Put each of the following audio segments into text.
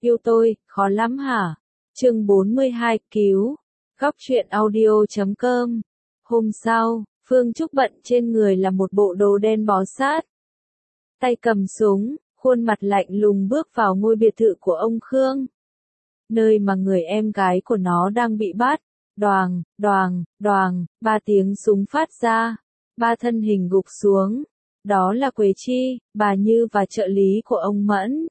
Yêu tôi, khó lắm hả? Chương 42, cứu. Góc truyện audio.com. Hôm sau, Phương Trúc bận trên người là một bộ đồ đen bó sát. Tay cầm súng, khuôn mặt lạnh lùng bước vào ngôi biệt thự của ông Khương. Nơi mà người em gái của nó đang bị bắt. Đoàng, đoàng, đoàng, 3 tiếng súng phát ra. 3 thân hình gục xuống. Đó là Quế Chi, bà Như và trợ lý của ông Mẫn.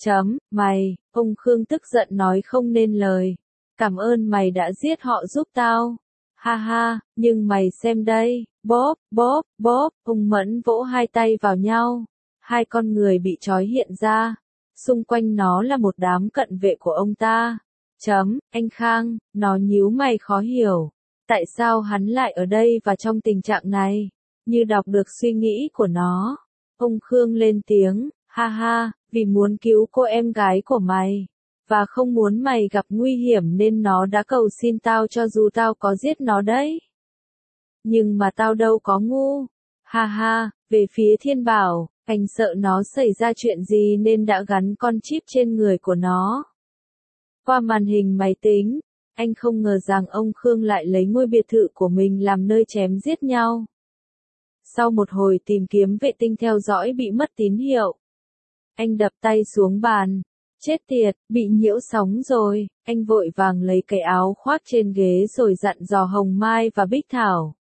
Mày, ông Khương tức giận nói không nên lời. Cảm ơn mày đã giết họ giúp tao. Ha ha, nhưng mày xem đây, bóp, bóp, bóp, ông Mẫn vỗ hai tay vào nhau. Hai con người bị trói hiện ra. Xung quanh nó là một đám cận vệ của ông ta. Anh Khang, nó nhíu mày khó hiểu. Tại sao hắn lại ở đây và trong tình trạng này? Như đọc được suy nghĩ của nó. Ông Khương lên tiếng, ha ha, vì muốn cứu cô em gái của mày. Và không muốn mày gặp nguy hiểm nên nó đã cầu xin tao cho dù tao có giết nó đấy. Nhưng mà tao đâu có ngu. Ha ha, về phía Thiên Bảo, anh sợ nó xảy ra chuyện gì nên đã gắn con chip trên người của nó. Qua màn hình máy tính, anh không ngờ rằng ông Khương lại lấy ngôi biệt thự của mình làm nơi chém giết nhau. Sau một hồi tìm kiếm vệ tinh theo dõi bị mất tín hiệu. Anh đập tay xuống bàn. Chết tiệt, bị nhiễu sóng rồi. Anh vội vàng lấy cái áo khoác trên ghế rồi dặn dò Hồng Mai và Bích Thảo.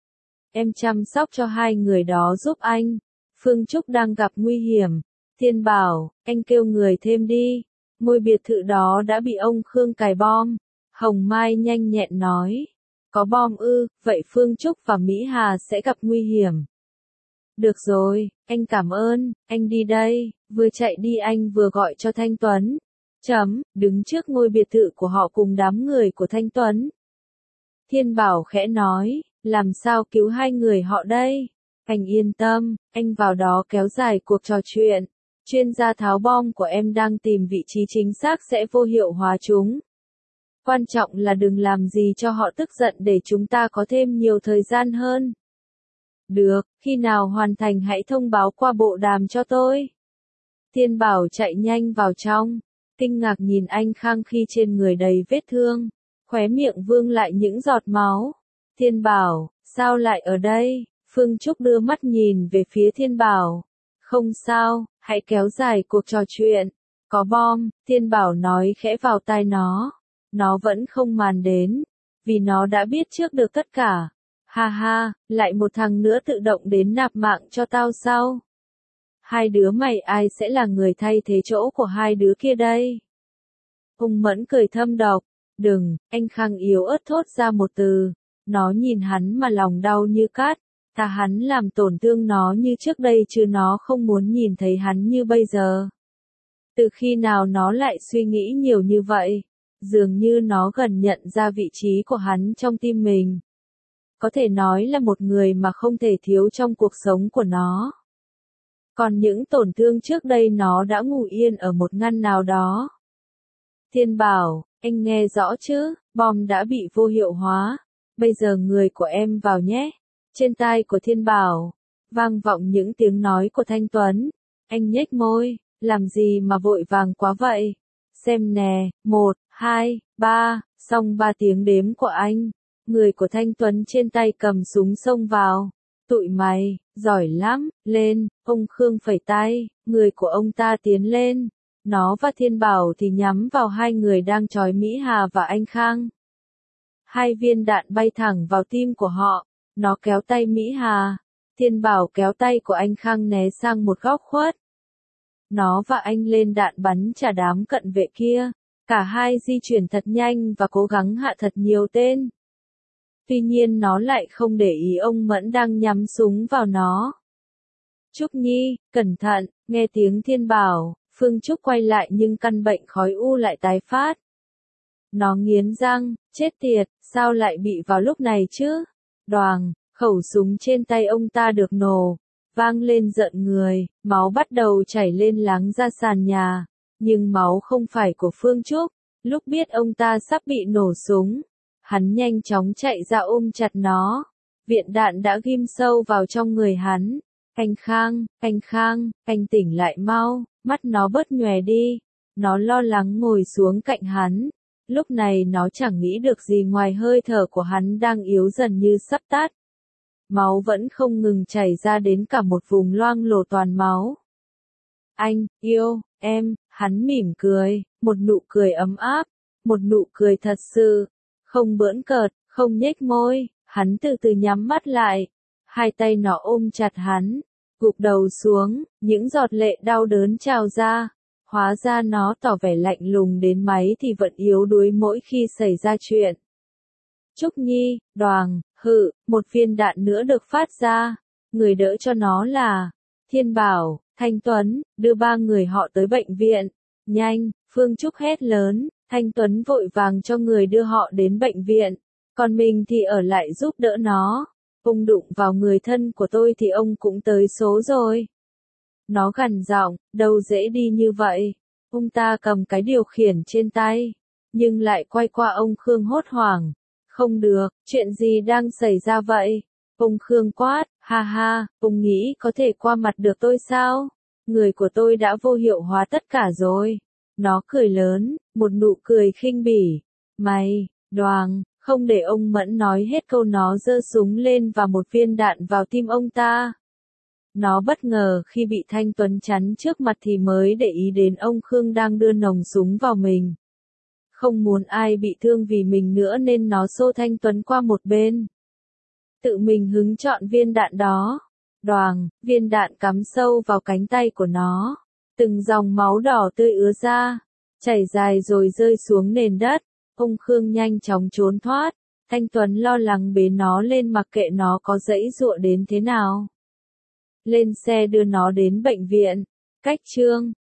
Em chăm sóc cho hai người đó giúp anh. Phương Trúc đang gặp nguy hiểm. Thiên Bảo, anh kêu người thêm đi. Ngôi biệt thự đó đã bị ông Khương cài bom. Hồng Mai nhanh nhẹn nói. Có bom ư, vậy Phương Trúc và Mỹ Hà sẽ gặp nguy hiểm. Được rồi, anh cảm ơn, anh đi đây. Vừa chạy đi anh vừa gọi cho Thanh Tuấn. Đứng trước ngôi biệt thự của họ cùng đám người của Thanh Tuấn. Thiên Bảo khẽ nói, làm sao cứu hai người họ đây? Anh yên tâm, anh vào đó kéo dài cuộc trò chuyện. Chuyên gia tháo bom của em đang tìm vị trí chính xác sẽ vô hiệu hóa chúng. Quan trọng là đừng làm gì cho họ tức giận để chúng ta có thêm nhiều thời gian hơn. Được, khi nào hoàn thành hãy thông báo qua bộ đàm cho tôi. Thiên Bảo chạy nhanh vào trong, kinh ngạc nhìn anh Khang khi trên người đầy vết thương, khóe miệng vương lại những giọt máu. Thiên Bảo, sao lại ở đây? Phương Trúc đưa mắt nhìn về phía Thiên Bảo. Không sao, hãy kéo dài cuộc trò chuyện. Có bom, Thiên Bảo nói khẽ vào tai nó. Nó vẫn không màn đến, vì nó đã biết trước được tất cả. Ha ha, lại một thằng nữa tự động đến nạp mạng cho tao sao? Hai đứa mày ai sẽ là người thay thế chỗ của hai đứa kia đây? Ông Mẫn cười thâm độc. Đừng, anh Khang yếu ớt thốt ra một từ. Nó nhìn hắn mà lòng đau như cát. Thà hắn làm tổn thương nó như trước đây chứ nó không muốn nhìn thấy hắn như bây giờ. Từ khi nào nó lại suy nghĩ nhiều như vậy? Dường như nó gần nhận ra vị trí của hắn trong tim mình. Có thể nói là một người mà không thể thiếu trong cuộc sống của nó. Còn những tổn thương trước đây nó đã ngủ yên ở một ngăn nào đó. Thiên Bảo, anh nghe rõ chứ, bom đã bị vô hiệu hóa. Bây giờ người của em vào nhé. Trên tai của Thiên Bảo, vang vọng những tiếng nói của Thanh Tuấn. Anh nhếch môi, làm gì mà vội vàng quá vậy? Xem nè, 1, 2, 3, xong 3 tiếng đếm của anh. Người của Thanh Tuấn trên tay cầm súng xông vào. Tụi mày, giỏi lắm, lên, ông Khương phẩy tay, người của ông ta tiến lên. Nó và Thiên Bảo thì nhắm vào hai người đang trói Mỹ Hà và anh Khang. 2 viên đạn bay thẳng vào tim của họ. Nó kéo tay Mỹ Hà. Thiên Bảo kéo tay của anh Khang né sang một góc khuất. Nó và anh lên đạn bắn trả đám cận vệ kia. Cả hai di chuyển thật nhanh và cố gắng hạ thật nhiều tên. Tuy nhiên nó lại không để ý ông Mẫn đang nhắm súng vào nó. Trúc Nhi, cẩn thận, nghe tiếng Thiên Bảo, Phương Trúc quay lại nhưng căn bệnh khói u lại tái phát. Nó nghiến răng, chết tiệt, sao lại bị vào lúc này chứ? Đoàng, khẩu súng trên tay ông ta được nổ, vang lên rợn người, máu bắt đầu chảy lên láng ra sàn nhà. Nhưng máu không phải của Phương Trúc. Lúc biết ông ta sắp bị nổ súng, hắn nhanh chóng chạy ra ôm chặt nó. Viện đạn đã ghim sâu vào trong người hắn. Anh Khang, anh tỉnh lại mau, mắt nó bớt nhòe đi. Nó lo lắng ngồi xuống cạnh hắn. Lúc này nó chẳng nghĩ được gì ngoài hơi thở của hắn đang yếu dần như sắp tắt. Máu vẫn không ngừng chảy ra đến cả một vùng loang lổ toàn máu. Anh, yêu, em, hắn mỉm cười, một nụ cười ấm áp, một nụ cười thật sự, không bỡn cợt, không nhếch môi, hắn từ từ nhắm mắt lại, hai tay nó ôm chặt hắn, gục đầu xuống, những giọt lệ đau đớn trào ra, hóa ra nó tỏ vẻ lạnh lùng đến mấy thì vẫn yếu đuối mỗi khi xảy ra chuyện. Trúc Nhi, đoàng, một viên đạn nữa được phát ra, người đỡ cho nó là Thiên Bảo, Thanh Tuấn, đưa ba người họ tới bệnh viện. Nhanh, Phương Trúc hét lớn, Thanh Tuấn vội vàng cho người đưa họ đến bệnh viện, còn mình thì ở lại giúp đỡ nó. Ông đụng vào người thân của tôi thì ông cũng tới số rồi. Nó gằn giọng, đâu dễ đi như vậy. Ông ta cầm cái điều khiển trên tay, nhưng lại quay qua ông Khương hốt hoảng. Không được, chuyện gì đang xảy ra vậy? Ông Khương quát, ha ha, ông nghĩ có thể qua mặt được tôi sao? Người của tôi đã vô hiệu hóa tất cả rồi. Nó cười lớn, một nụ cười khinh bỉ. Mày, đoàng, không để ông Mẫn nói hết câu nó giơ súng lên và một viên đạn vào tim ông ta. Nó bất ngờ khi bị Thanh Tuấn chắn trước mặt thì mới để ý đến ông Khương đang đưa nòng súng vào mình. Không muốn ai bị thương vì mình nữa nên nó xô Thanh Tuấn qua một bên. Tự mình hứng chọn viên đạn đó. Đoàng, viên đạn cắm sâu vào cánh tay của nó. Từng dòng máu đỏ tươi ứa ra, chảy dài rồi rơi xuống nền đất. Ông Khương nhanh chóng trốn thoát. Thanh Tuấn lo lắng bế nó lên mặc kệ nó có giãy giụa đến thế nào. Lên xe đưa nó đến bệnh viện. Cách chương